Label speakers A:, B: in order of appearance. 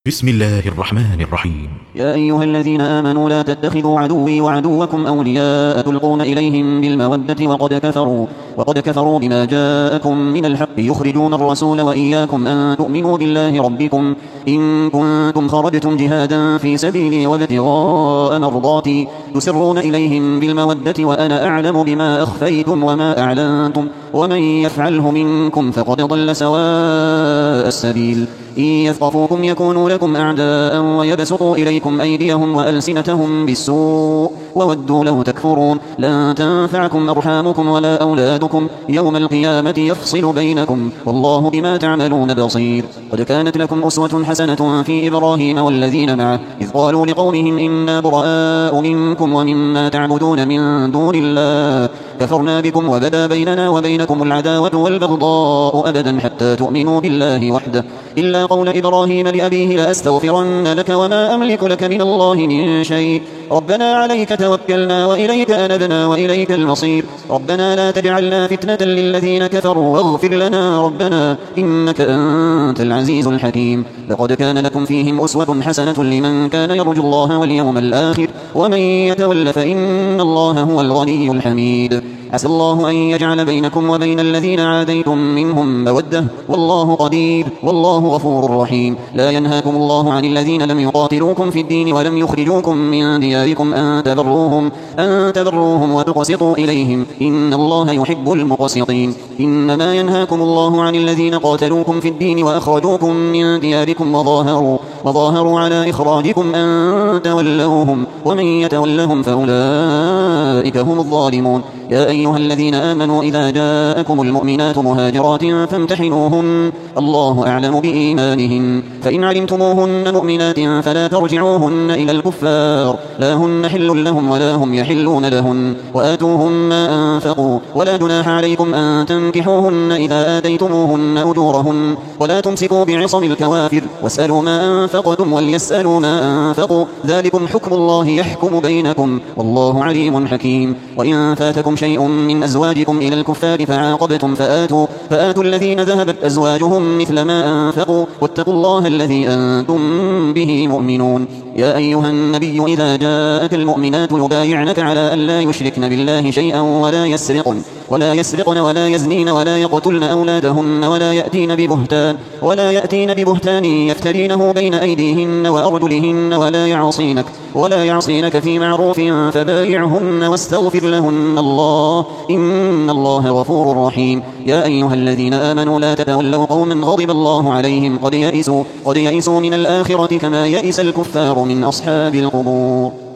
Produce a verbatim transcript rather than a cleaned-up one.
A: بسم الله الرحمن الرحيم.
B: يا أيها الذين آمنوا لا تتخذوا عدوي وعدوكم أولياء تلقون إليهم بالمودة وقد كفروا, وقد كفروا بما جاءكم من الحق يخرجون الرسول وإياكم أن تؤمنوا بالله ربكم إن كنتم خرجتم جهادا في سبيلي وابتغاء مرضاتي تسرون إليهم بالمودة وأنا أعلم بما أخفيتم وما أعلنتم ومن يفعله منكم فقد ضل سواء السبيل. إن يثقفوكم يكونوا لكم أعداء ويبسطوا إليكم أيديهم وألسنتهم بالسوء وودوا لو تكفرون. لن تنفعكم أرحامكم ولا أولادكم يوم القيامة يفصل بينكم والله بما تعملون بصير. قد كانت لكم أسوة حسنة في إبراهيم والذين معه إذ قالوا لقومهم إنا براء منكم ومما تعبدون من دون الله كفرنا بكم وبدا بيننا وبينكم العداوة والبغضاء أبدا حتى تؤمنوا بالله وحده إلا قول إبراهيم لأبيه لأستغفرن لك وما أملك لك من الله من شيء ربنا عليك توكلنا وإليك أنبنا وإليك المصير ربنا لا تجعلنا فتنة للذين كفروا واغفر لنا ربنا إنك أنت العزيز الحكيم. لقد كان لكم فيهم أسوة حسنة لمن كان يرجو الله واليوم الآخر ومن يتول فإن الله هو الغني الحميد. عسى الله أن يجعل بينكم وبين الذين عاديتم منهم مودة والله قدير والله غفور رحيم. لا ينهاكم الله عن الذين لم يقاتلوكم في الدين ولم يخرجوكم من دياركم أن تبروهم, أن تبروهم وتقسطوا إليهم إن الله يحب المقسطين. إنما ينهاكم الله عن الذين قاتلوكم في الدين وأخرجوكم من دياركم وظاهروا, وظاهروا على إخراجكم أن تولوهم ومن يتولهم فأولئك هم الظالمون. يا أيها الذين آمنوا إذا جاءكم المؤمنات مهاجرات فامتحنوهن الله أعلم بإيمانهن فإن علمتموهن مؤمنات فلا ترجعوهن إلى الكفار لا هن حل لهم ولا هم يحلون لهن وآتوهم ما أنفقوا ولا جناح عليكم أن تنكحوهن إذا آتيتموهن أجورهن ولا تمسكوا بعصم الكوافر واسألوا ما أنفقتم وليسألوا ما أنفقوا ذلكم حكم الله يحكم بينكم والله عليم حكيم. وإن فاتكم شيء من أزواجكم إلى الكفار فعاقبتم فآتوا, فآتوا الذين ذهبت أزواجهم مثل ما أنفقوا واتقوا الله الذي أنتم به مؤمنون. يا أيها النبي إذا جاءك المؤمنات يبايعنك على أن لا يشركن بالله شيئا ولا يسرقن ولا يسرقن ولا يزنين ولا يقتلن أولادهن ولا يأتين ببهتان ولا يأتين ببهتان يفترينه بين أيديهن وأرجلهن ولا يعصينك ولا يعصينك في معروف فبايعهن واستغفر لهن الله إن الله غفور رحيم. يا أيها الذين آمنوا لا تتولوا قوما غضب الله عليهم قد يئسوا, قد يئسوا من الآخرة كما يئس الكفار من أصحاب القبور.